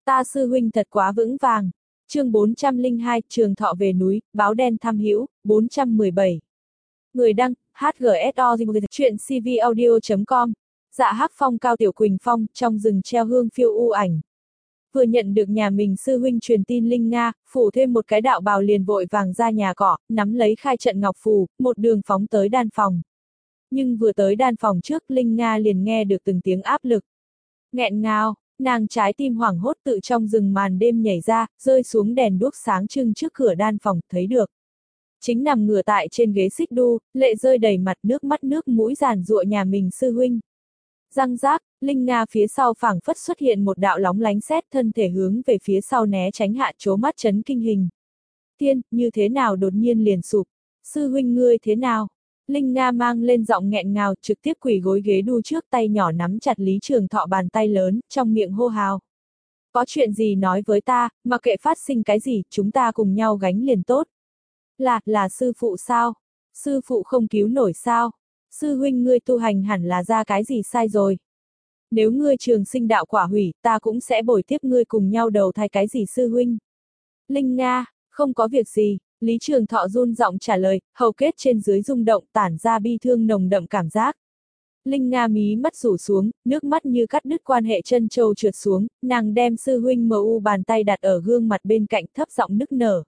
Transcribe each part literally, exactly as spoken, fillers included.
Ta sư huynh thật quá vững vàng. Chương bốn trăm lẻ hai, Trường Thọ về núi, báo đen thăm hữu, bốn trăm mười bảy. Người đăng, hát giê ét o, chuyện c v audio chấm com. Dạ Hắc Phong Cao Tiểu Quỳnh Phong, trong rừng treo hương phiêu u ảnh. Vừa nhận được nhà mình sư huynh truyền tin Linh Nga, phủ thêm một cái đạo bào liền vội vàng ra nhà cỏ, nắm lấy khai trận ngọc phù, một đường phóng tới đan phòng. Nhưng vừa tới đan phòng trước, Linh Nga liền nghe được từng tiếng áp lực. Nghẹn ngào, nàng trái tim hoảng hốt tự trong rừng màn đêm nhảy ra, rơi xuống đèn đuốc sáng trưng trước cửa đan phòng, thấy được. Chính nằm ngửa tại trên ghế xích đu, lệ rơi đầy mặt, nước mắt nước mũi giàn giụa nhà mình sư huynh. Răng rác, Linh Nga phía sau phảng phất xuất hiện một đạo lóng lánh sét, thân thể hướng về phía sau né tránh hạ, trố mắt chấn kinh hình. Thiên, như thế nào đột nhiên liền sụp? Sư huynh ngươi thế nào? Linh Nga mang lên giọng nghẹn ngào, trực tiếp quỳ gối ghế đu trước, tay nhỏ nắm chặt Lý Trường Thọ bàn tay lớn, trong miệng hô hào. Có chuyện gì nói với ta, mặc kệ phát sinh cái gì, chúng ta cùng nhau gánh liền tốt. Là, là sư phụ sao? Sư phụ không cứu nổi sao? Sư huynh ngươi tu hành hẳn là ra cái gì sai rồi? Nếu ngươi trường sinh đạo quả hủy, ta cũng sẽ bồi tiếp ngươi cùng nhau đầu thai cái gì sư huynh? Linh Nga, không có việc gì, Lý Trường Thọ run giọng trả lời, hầu kết trên dưới rung động, tản ra bi thương nồng đậm cảm giác. Linh Nga mí mắt rủ xuống, nước mắt như cắt đứt quan hệ chân châu trượt xuống, nàng đem sư huynh mờ u bàn tay đặt ở gương mặt bên cạnh, thấp giọng nức nở.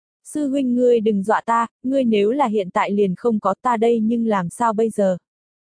Sư huynh ngươi đừng dọa ta, ngươi nếu là hiện tại liền không có ta đây nhưng làm sao bây giờ?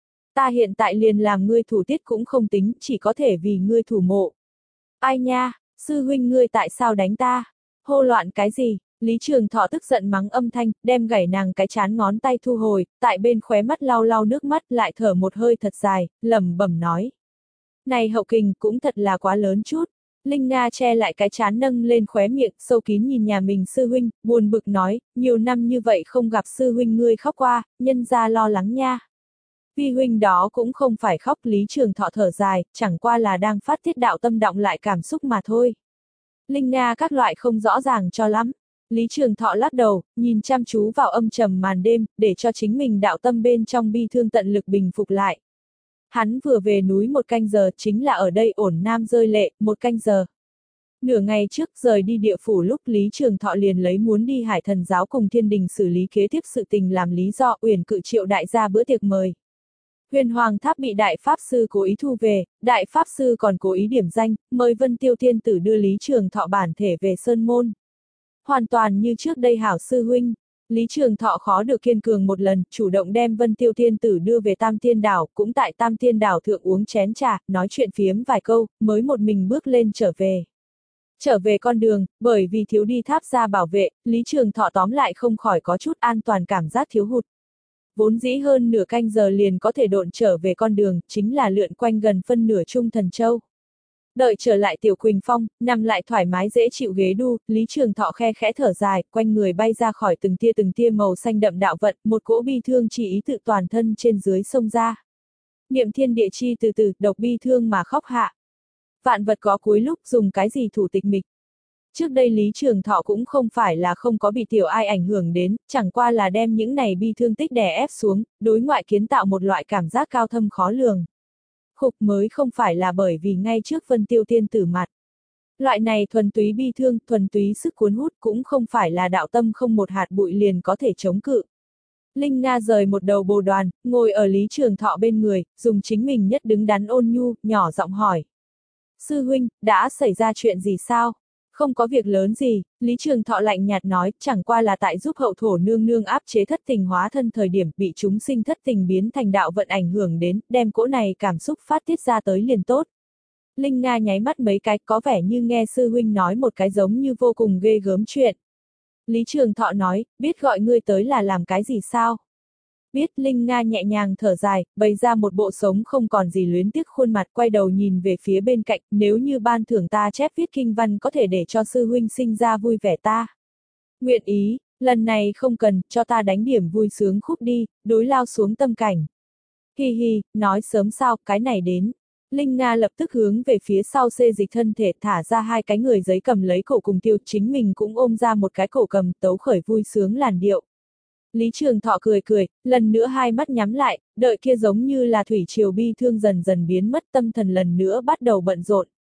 Ta hiện tại liền làm ngươi thủ tiết cũng không tính, chỉ có thể vì ngươi thủ mộ. Ai nha, sư huynh ngươi tại sao đánh ta? Hô loạn cái gì? Lý Trường Thọ tức giận mắng âm thanh, đem gảy nàng cái chán ngón tay thu hồi, tại bên khóe mắt lau lau nước mắt, lại thở một hơi thật dài, lẩm bẩm nói. Này hậu kình cũng thật là quá lớn chút. Linh Nga che lại cái chán nâng lên khóe miệng, sâu kín nhìn nhà mình sư huynh, buồn bực nói, nhiều năm như vậy không gặp sư huynh ngươi khóc qua, nhân ra lo lắng nha. Vi huynh đó cũng không phải khóc, Lý Trường Thọ thở dài, chẳng qua là đang phát tiết đạo tâm động lại cảm xúc mà thôi. Linh Nga các loại không rõ ràng cho lắm. Lý Trường Thọ lắc đầu, nhìn chăm chú vào âm trầm màn đêm, để cho chính mình đạo tâm bên trong bi thương tận lực bình phục lại. Hắn vừa về núi một canh giờ, chính là ở đây ổn nam rơi lệ, một canh giờ. Nửa ngày trước rời đi địa phủ lúc Lý Trường Thọ liền lấy muốn đi Hải Thần giáo cùng Thiên Đình xử lý kế tiếp sự tình làm lý do, uyển cự triệu đại gia bữa tiệc mời. Huyền Hoàng Tháp bị Đại Pháp Sư cố ý thu về, Đại Pháp Sư còn cố ý điểm danh, mời Vân Tiêu Thiên Tử đưa Lý Trường Thọ bản thể về Sơn Môn. Hoàn toàn như trước đây hảo sư huynh, Lý Trường Thọ khó được kiên cường một lần, chủ động đem Vân Tiêu Thiên Tử đưa về Tam Thiên Đảo, cũng tại Tam Thiên Đảo thượng uống chén trà, nói chuyện phiếm vài câu, mới một mình bước lên trở về. Trở về con đường, bởi vì thiếu đi tháp gia bảo vệ, Lý Trường Thọ tóm lại không khỏi có chút an toàn cảm giác thiếu hụt. Vốn dĩ hơn nửa canh giờ liền có thể độn trở về con đường, chính là lượn quanh gần phân nửa Trung Thần Châu. Đợi trở lại Tiểu Quỳnh Phong, nằm lại thoải mái dễ chịu ghế đu, Lý Trường Thọ khe khẽ thở dài, quanh người bay ra khỏi từng tia từng tia màu xanh đậm đạo vận, một cỗ bi thương chỉ ý tự toàn thân trên dưới sông ra. Niệm thiên địa chi từ từ, độc bi thương mà khóc hạ. Vạn vật có cuối lúc dùng cái gì thủ tịch mịch. Trước đây Lý Trường Thọ cũng không phải là không có bị tiểu ai ảnh hưởng đến, chẳng qua là đem những này bi thương tích đè ép xuống, đối ngoại kiến tạo một loại cảm giác cao thâm khó lường. Khục mới không phải là bởi vì ngay trước Vân Tiêu Thiên Tử mặt. Loại này thuần túy bi thương, thuần túy sức cuốn hút cũng không phải là đạo tâm không một hạt bụi liền có thể chống cự. Linh Nga rời một đầu bồ đoàn, ngồi ở Lý Trường Thọ bên người, dùng chính mình nhất đứng đắn ôn nhu, nhỏ giọng hỏi. Sư huynh, đã xảy ra chuyện gì sao? Không có việc lớn gì, Lý Trường Thọ lạnh nhạt nói, chẳng qua là tại giúp hậu thổ nương nương áp chế thất tình hóa thân thời điểm bị chúng sinh thất tình biến thành đạo vận ảnh hưởng đến, đem cỗ này cảm xúc phát tiết ra tới liền tốt. Linh Nga nháy mắt mấy cái, có vẻ như nghe sư huynh nói một cái giống như vô cùng ghê gớm chuyện. Lý Trường Thọ nói, biết gọi ngươi tới là làm cái gì sao? Biết. Linh Nga nhẹ nhàng thở dài, bày ra một bộ sống không còn gì luyến tiếc khuôn mặt, quay đầu nhìn về phía bên cạnh, nếu như ban thưởng ta chép viết kinh văn có thể để cho sư huynh sinh ra vui vẻ ta. Nguyện ý, lần này không cần, cho ta đánh điểm vui sướng khúc đi, đối lao xuống tâm cảnh. Hi hi, nói sớm sao, cái này đến. Linh Nga lập tức hướng về phía sau xê dịch thân thể, thả ra hai cái người giấy cầm lấy cổ cùng tiêu, chính mình cũng ôm ra một cái cổ cầm, tấu khởi vui sướng làn điệu. Lý Trường Thọ cười cười, lần nữa hai mắt nhắm lại, đợi kia giống như là thủy triều bi thương dần dần biến mất, tâm thần lần nữa bắt đầu bận rộn.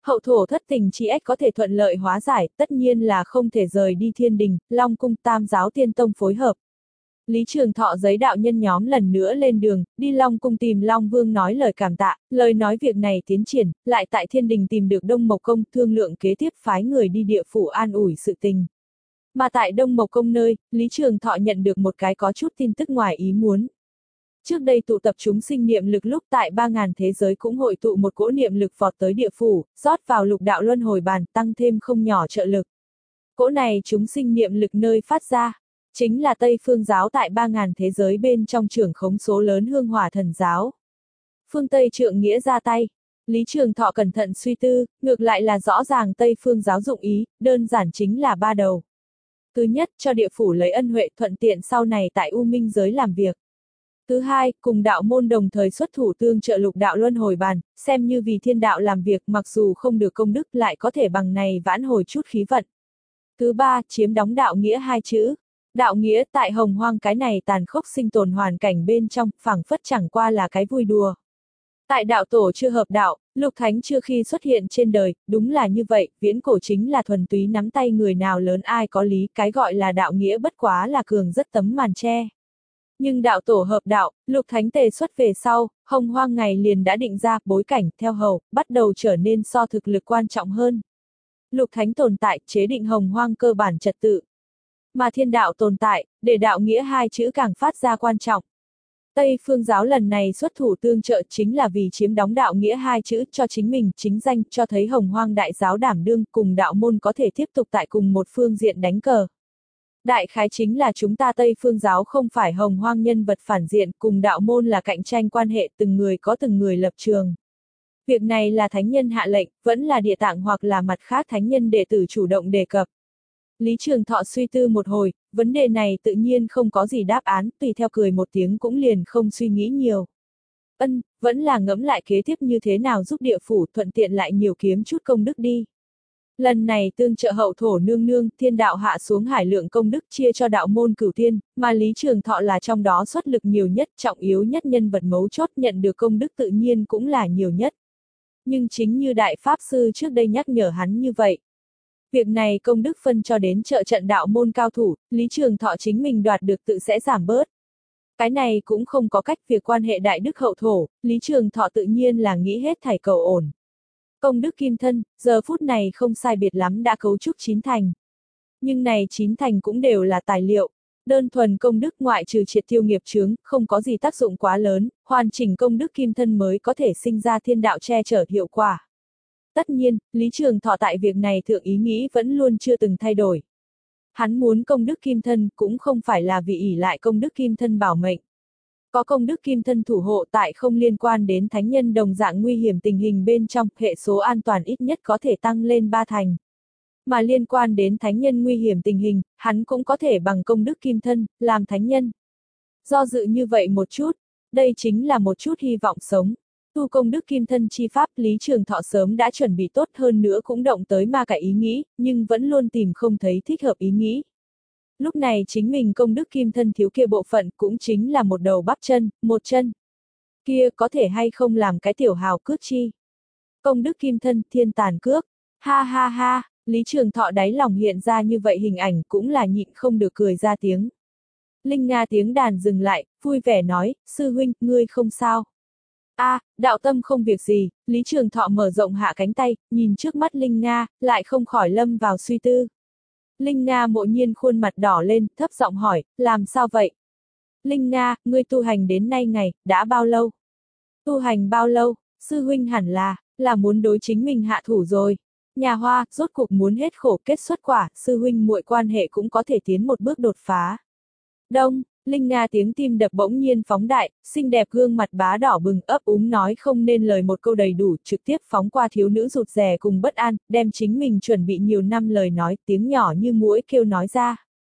Hậu thổ thất tình chi ách có thể thuận lợi hóa giải, tất nhiên là không thể rời đi thiên đình, Long cung tam giáo tiên tông phối hợp. Lý Trường Thọ giấy đạo nhân nhóm lần nữa lên đường, đi Long cung tìm Long Vương nói lời cảm tạ, lời nói việc này tiến triển, lại tại thiên đình tìm được Đông Mộc Công thương lượng kế tiếp phái người đi địa phủ an ủi sự tình. Mà tại Đông Mộc Công nơi, Lý Trường Thọ nhận được một cái có chút tin tức ngoài ý muốn. Trước đây tụ tập chúng sinh niệm lực lúc tại ba ngàn thế giới cũng hội tụ một cỗ niệm lực vọt tới địa phủ, rót vào lục đạo luân hồi bàn, tăng thêm không nhỏ trợ lực. Cỗ này chúng sinh niệm lực nơi phát ra, chính là Tây Phương giáo tại ba ngàn thế giới bên trong trưởng khống số lớn hương hỏa thần giáo. Phương Tây trượng nghĩa ra tay. Lý Trường Thọ cẩn thận suy tư, ngược lại là rõ ràng Tây Phương giáo dụng ý, đơn giản chính là ba đầu. Thứ nhất, cho địa phủ lấy ân huệ thuận tiện sau này tại U Minh giới làm việc. Thứ hai, cùng đạo môn đồng thời xuất thủ tương trợ lục đạo luân hồi bàn, xem như vì thiên đạo làm việc mặc dù không được công đức lại có thể bằng này vãn hồi chút khí vận. Thứ ba, chiếm đóng đạo nghĩa hai chữ. Đạo nghĩa tại hồng hoang cái này tàn khốc sinh tồn hoàn cảnh bên trong, phảng phất chẳng qua là cái vui đùa. Tại đạo tổ chưa hợp đạo, lục thánh chưa khi xuất hiện trên đời, đúng là như vậy, viễn cổ chính là thuần túy nắm tay người nào lớn ai có lý, cái gọi là đạo nghĩa bất quá là cường rất tấm màn che. Nhưng đạo tổ hợp đạo, lục thánh tề xuất về sau, hồng hoang ngày liền đã định ra, bối cảnh, theo hầu, bắt đầu trở nên so thực lực quan trọng hơn. Lục thánh tồn tại, chế định hồng hoang cơ bản trật tự. Mà thiên đạo tồn tại, để đạo nghĩa hai chữ càng phát ra quan trọng. Tây Phương giáo lần này xuất thủ tương trợ chính là vì chiếm đóng đạo nghĩa hai chữ cho chính mình, chính danh, cho thấy hồng hoang đại giáo đảm đương cùng đạo môn có thể tiếp tục tại cùng một phương diện đánh cờ. Đại khái chính là chúng ta Tây Phương giáo không phải hồng hoang nhân vật phản diện, cùng đạo môn là cạnh tranh quan hệ, từng người có từng người lập trường. Việc này là thánh nhân hạ lệnh, vẫn là địa tạng hoặc là mặt khác thánh nhân đệ tử chủ động đề cập. Lý Trường Thọ suy tư một hồi, vấn đề này tự nhiên không có gì đáp án, tùy theo cười một tiếng cũng liền không suy nghĩ nhiều. Ân, vẫn là ngẫm lại kế tiếp như thế nào giúp địa phủ thuận tiện lại nhiều kiếm chút công đức đi. Lần này tương trợ hậu thổ nương nương, thiên đạo hạ xuống hải lượng công đức chia cho đạo môn cửu tiên, mà Lý Trường Thọ là trong đó xuất lực nhiều nhất, trọng yếu nhất nhân vật mấu chốt nhận được công đức tự nhiên cũng là nhiều nhất. Nhưng chính như Đại Pháp Sư trước đây nhắc nhở hắn như vậy. Việc này công đức phân cho đến trợ trận đạo môn cao thủ, Lý Trường Thọ chính mình đoạt được tự sẽ giảm bớt. Cái này cũng không có cách, việc quan hệ đại đức hậu thổ, Lý Trường Thọ tự nhiên là nghĩ hết thảy cầu ổn. Công đức kim thân, giờ phút này không sai biệt lắm đã cấu trúc chín thành. Nhưng này chín thành cũng đều là tài liệu. Đơn thuần công đức ngoại trừ triệt tiêu nghiệp chướng, không có gì tác dụng quá lớn, hoàn chỉnh công đức kim thân mới có thể sinh ra thiên đạo che chở hiệu quả. Tất nhiên, Lý Trường Thọ tại việc này thượng ý nghĩ vẫn luôn chưa từng thay đổi. Hắn muốn công đức kim thân cũng không phải là vì ỷ lại công đức kim thân bảo mệnh. Có công đức kim thân thủ hộ tại không liên quan đến thánh nhân đồng dạng nguy hiểm tình hình bên trong, hệ số an toàn ít nhất có thể tăng lên ba thành. Mà liên quan đến thánh nhân nguy hiểm tình hình, hắn cũng có thể bằng công đức kim thân, làm thánh nhân. Do dự như vậy một chút, đây chính là một chút hy vọng sống. Tu công đức kim thân chi pháp, Lý Trường Thọ sớm đã chuẩn bị tốt hơn nữa cũng động tới ma cải ý nghĩ, nhưng vẫn luôn tìm không thấy thích hợp ý nghĩ. Lúc này chính mình công đức kim thân thiếu kia bộ phận cũng chính là một đầu bắp chân, một chân. Kia có thể hay không làm cái tiểu hào cước chi. Công đức kim thân, thiên tàn cước. Ha ha ha, Lý Trường Thọ đáy lòng hiện ra như vậy hình ảnh cũng là nhịn không được cười ra tiếng. Linh Nga tiếng đàn dừng lại, vui vẻ nói, sư huynh, ngươi không sao. A, à, đạo tâm không việc gì, Lý Trường Thọ mở rộng hạ cánh tay, nhìn trước mắt Linh Nga, lại không khỏi lâm vào suy tư. Linh Nga mộ nhiên khuôn mặt đỏ lên, thấp giọng hỏi, làm sao vậy? Linh Nga, ngươi tu hành đến nay ngày, đã bao lâu? Tu hành bao lâu? Sư huynh hẳn là, là muốn đối chính mình hạ thủ rồi. Nhà Hoa, rốt cuộc muốn hết khổ kết xuất quả, sư huynh muội quan hệ cũng có thể tiến một bước đột phá. Đông, Linh Nga tiếng tim đập bỗng nhiên phóng đại, xinh đẹp gương mặt bá đỏ bừng, ấp úng nói không nên lời một câu đầy đủ, trực tiếp phóng qua thiếu nữ rụt rè cùng bất an, đem chính mình chuẩn bị nhiều năm lời nói, tiếng nhỏ như muỗi kêu nói ra.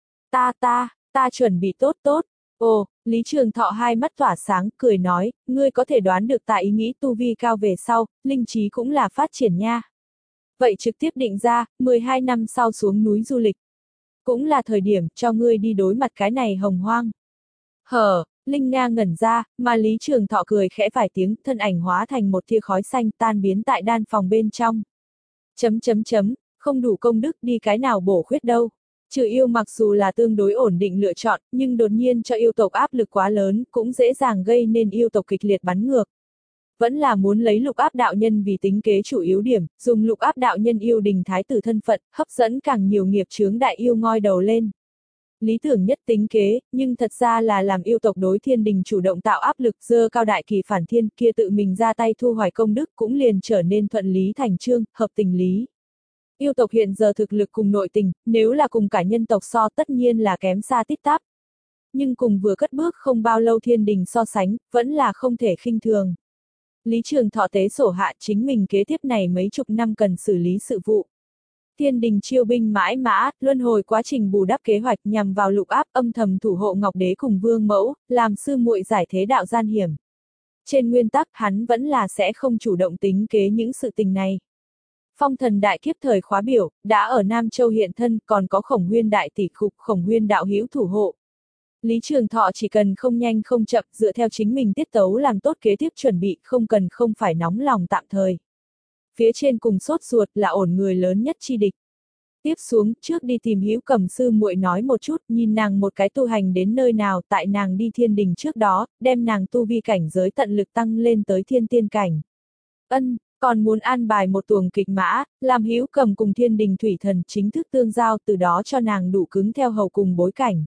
Ta ta, ta chuẩn bị tốt tốt. Ồ, Lý Trường Thọ hai mắt tỏa sáng, cười nói, ngươi có thể đoán được tại ý nghĩ tu vi cao về sau, linh trí cũng là phát triển nha. Vậy trực tiếp định ra, mười hai năm sau xuống núi du lịch. Cũng là thời điểm cho ngươi đi đối mặt cái này hồng hoang. Hờ, Linh Nga ngẩn ra, mà Lý Trường Thọ cười khẽ vài tiếng, thân ảnh hóa thành một tia khói xanh tan biến tại đan phòng bên trong. Chấm chấm chấm, không đủ công đức đi cái nào bổ khuyết đâu. Trừ yêu mặc dù là tương đối ổn định lựa chọn, nhưng đột nhiên cho yêu tộc áp lực quá lớn, cũng dễ dàng gây nên yêu tộc kịch liệt bắn ngược. Vẫn là muốn lấy lục áp đạo nhân vì tính kế chủ yếu điểm, dùng lục áp đạo nhân yêu đình thái tử thân phận, hấp dẫn càng nhiều nghiệp chướng đại yêu ngoi đầu lên. Lý tưởng nhất tính kế, nhưng thật ra là làm yêu tộc đối thiên đình chủ động tạo áp lực, dơ cao đại kỳ phản thiên, kia tự mình ra tay thu hoài công đức cũng liền trở nên thuận lý thành chương, hợp tình lý. Yêu tộc hiện giờ thực lực cùng nội tình, nếu là cùng cả nhân tộc so tất nhiên là kém xa tít tắp. Nhưng cùng vừa cất bước không bao lâu thiên đình so sánh, vẫn là không thể khinh thường. Lý Trường Thọ tế sổ hạ chính mình kế tiếp này mấy chục năm cần xử lý sự vụ. Thiên đình chiêu binh mãi mã, luân hồi quá trình bù đắp kế hoạch nhằm vào lục áp âm thầm thủ hộ Ngọc Đế cùng Vương Mẫu, làm sư muội giải thế đạo gian hiểm. Trên nguyên tắc hắn vẫn là sẽ không chủ động tính kế những sự tình này. Phong thần đại kiếp thời khóa biểu, đã ở Nam Châu hiện thân, còn có Khổng Huyên đại tỷ khục, Khổng Huyên đạo hữu thủ hộ. Lý Trường Thọ chỉ cần không nhanh không chậm, dựa theo chính mình tiết tấu làm tốt kế tiếp chuẩn bị, không cần không phải nóng lòng tạm thời. Phía trên cùng sốt ruột là ổn người lớn nhất chi địch. Tiếp xuống, trước đi tìm Hữu Cầm sư muội nói một chút, nhìn nàng một cái tu hành đến nơi nào, tại nàng đi thiên đình trước đó, đem nàng tu vi cảnh giới tận lực tăng lên tới thiên tiên cảnh. Ân, còn muốn an bài một tuồng kịch mã, làm Hữu Cầm cùng thiên đình thủy thần chính thức tương giao, từ đó cho nàng đủ cứng theo hầu cùng bối cảnh.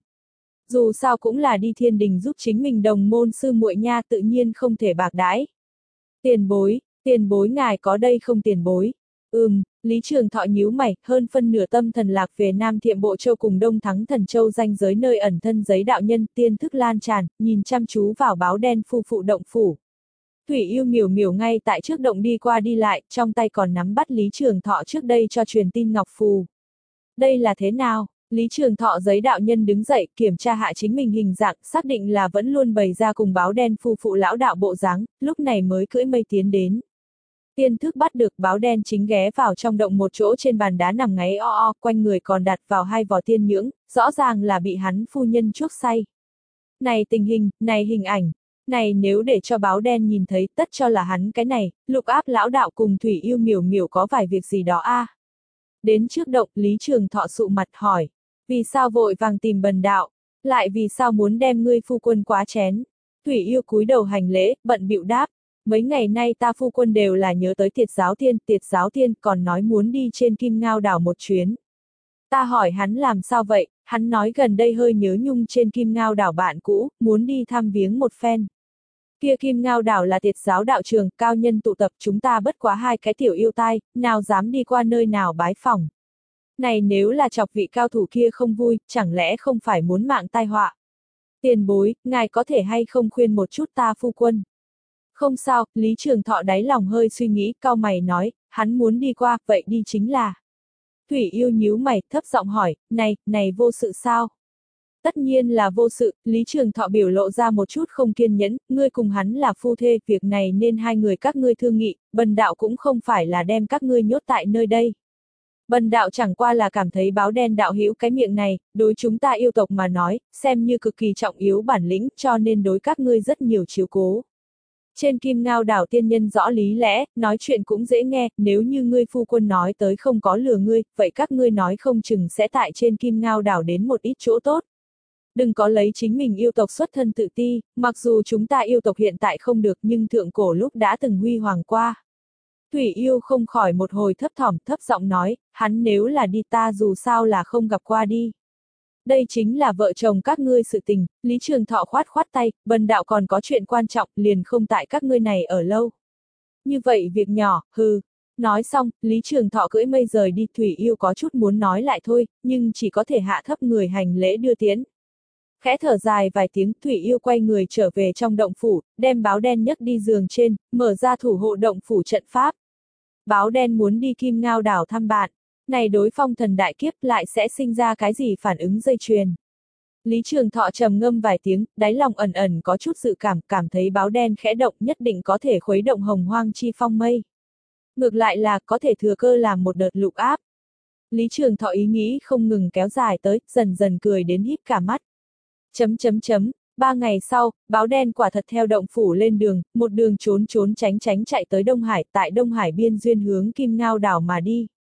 Dù sao cũng là đi thiên đình giúp chính mình đồng môn sư muội nha, tự nhiên không thể bạc đãi. Tiền bối, tiền bối ngài có đây không tiền bối? Ừm, Lý Trường Thọ nhíu mày, hơn phân nửa tâm thần lạc về Nam Thiệm Bộ Châu cùng Đông Thắng Thần Châu danh giới nơi ẩn thân giấy đạo nhân, tiên thức lan tràn, nhìn chăm chú vào báo đen phu phụ động phủ. Thủy Yêu miểu miểu ngay tại trước động đi qua đi lại, trong tay còn nắm bắt Lý Trường Thọ trước đây cho truyền tin ngọc phù. Đây là thế nào? Lý Trường Thọ giấy đạo nhân đứng dậy, kiểm tra hạ chính mình hình dạng, xác định là vẫn luôn bày ra cùng báo đen phu phụ lão đạo bộ dáng, lúc này mới cưỡi mây tiến đến. Tiên thức bắt được báo đen chính ghé vào trong động một chỗ trên bàn đá nằm ngáy o o, quanh người còn đặt vào hai vò tiên nhưỡng, rõ ràng là bị hắn phu nhân chuốc say. Này tình hình, này hình ảnh, này nếu để cho báo đen nhìn thấy tất cho là hắn cái này, lục áp lão đạo cùng Thủy Yêu miểu miểu có vài việc gì đó a. À? Đến trước động, Lý Trường Thọ sụ mặt hỏi, vì sao vội vàng tìm bần đạo, lại vì sao muốn đem ngươi phu quân quá chén. Thủy Yêu cúi đầu hành lễ, bận bịu đáp, mấy ngày nay ta phu quân đều là nhớ tới Tiệt Giáo Thiên, Tiệt Giáo Thiên còn nói muốn đi trên Kim Ngao đảo một chuyến. Ta hỏi hắn làm sao vậy, hắn nói gần đây hơi nhớ nhung trên Kim Ngao đảo bạn cũ, muốn đi thăm viếng một phen. Kia Kim Ngao đảo là Tiệt Giáo đạo trường, cao nhân tụ tập, chúng ta bất quá hai cái tiểu yêu tai, nào dám đi qua nơi nào bái phỏng. Này nếu là chọc vị cao thủ kia không vui, chẳng lẽ không phải muốn mạng tai họa. Tiền bối, ngài có thể hay không khuyên một chút ta phu quân. Không sao, Lý Trường Thọ đáy lòng hơi suy nghĩ, cau mày nói, hắn muốn đi qua, vậy đi chính là. Thủy Yêu nhíu mày, thấp giọng hỏi, này, này vô sự sao? Tất nhiên là vô sự, Lý Trường Thọ biểu lộ ra một chút không kiên nhẫn, ngươi cùng hắn là phu thê, việc này nên hai người các ngươi thương nghị, bần đạo cũng không phải là đem các ngươi nhốt tại nơi đây. Bần đạo chẳng qua là cảm thấy báo đen đạo hữu cái miệng này, đối chúng ta yêu tộc mà nói, xem như cực kỳ trọng yếu bản lĩnh, cho nên đối các ngươi rất nhiều chiếu cố. Trên Kim Ngao đảo tiên nhân rõ lý lẽ, nói chuyện cũng dễ nghe, nếu như ngươi phu quân nói tới không có lừa ngươi, vậy các ngươi nói không chừng sẽ tại trên Kim Ngao đảo đến một ít chỗ tốt. Đừng có lấy chính mình yêu tộc xuất thân tự ti, mặc dù chúng ta yêu tộc hiện tại không được nhưng thượng cổ lúc đã từng huy hoàng qua. Thủy Yêu không khỏi một hồi thấp thỏm, thấp giọng nói, hắn nếu là đi ta dù sao là không gặp qua đi. Đây chính là vợ chồng các ngươi sự tình, Lý Trường Thọ khoát khoát tay, bần đạo còn có chuyện quan trọng, liền không tại các ngươi này ở lâu. Như vậy việc nhỏ, hừ. Nói xong, Lý Trường Thọ cưỡi mây rời đi, Thủy Yêu có chút muốn nói lại thôi, nhưng chỉ có thể hạ thấp người hành lễ đưa tiến. Khẽ thở dài vài tiếng, Thủy Yêu quay người trở về trong động phủ, đem báo đen nhấc đi giường trên, mở ra thủ hộ động phủ trận pháp. Báo đen muốn đi Kim Ngao đảo thăm bạn. Này đối phong thần đại kiếp lại sẽ sinh ra cái gì phản ứng dây chuyền. Lý Trường Thọ trầm ngâm vài tiếng, đáy lòng ẩn ẩn có chút dự cảm, cảm thấy báo đen khẽ động nhất định có thể khuấy động hồng hoang chi phong mây. Ngược lại là có thể thừa cơ làm một đợt lục áp. Lý Trường Thọ ý nghĩ không ngừng kéo dài tới, dần dần cười đến híp cả mắt. Chấm chấm chấm, ba ngày sau, báo đen quả thật theo động phủ lên đường, một đường trốn trốn tránh tránh chạy tới Đông Hải, tại Đông Hải biên duyên hướng Kim Ngao đảo mà đi.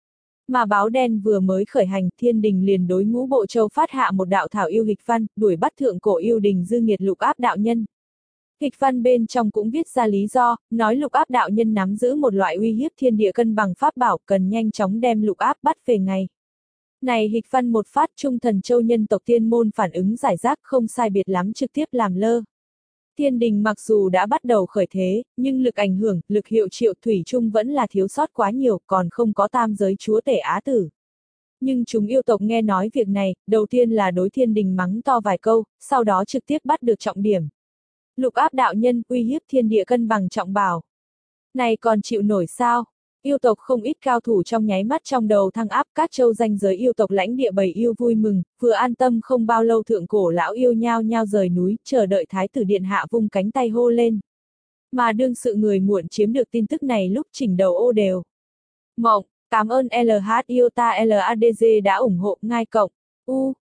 Mà báo đen vừa mới khởi hành, thiên đình liền đối Ngũ Bộ Châu phát hạ một đạo thảo yêu hịch văn, đuổi bắt thượng cổ yêu đình dư nghiệt Lục Áp đạo nhân. Hịch văn bên trong cũng viết ra lý do, nói Lục Áp đạo nhân nắm giữ một loại uy hiếp thiên địa cân bằng pháp bảo, cần nhanh chóng đem Lục Áp bắt về ngày. Này hịch văn một phát, Trung Thần Châu nhân tộc Thiên môn phản ứng giải rác không sai biệt lắm trực tiếp làm lơ. Thiên đình mặc dù đã bắt đầu khởi thế, nhưng lực ảnh hưởng, lực hiệu triệu thủy chung vẫn là thiếu sót quá nhiều, còn không có tam giới chúa tể Á Tử. Nhưng chúng yêu tộc nghe nói việc này, đầu tiên là đối thiên đình mắng to vài câu, sau đó trực tiếp bắt được trọng điểm. Lục Áp đạo nhân, uy hiếp thiên địa cân bằng trọng bảo. Này còn chịu nổi sao? Yêu tộc không ít cao thủ trong nháy mắt trong đầu thăng áp, các châu danh giới yêu tộc lãnh địa bầy yêu vui mừng, vừa an tâm không bao lâu thượng cổ lão yêu nhao nhao rời núi, chờ đợi thái tử điện hạ vung cánh tay hô lên. Mà đương sự người muộn chiếm được tin tức này lúc chỉnh đầu ô đều. Mộng, cảm ơn lờ hát Iota lờ a đê giê đã ủng hộ, ngai cộng. U,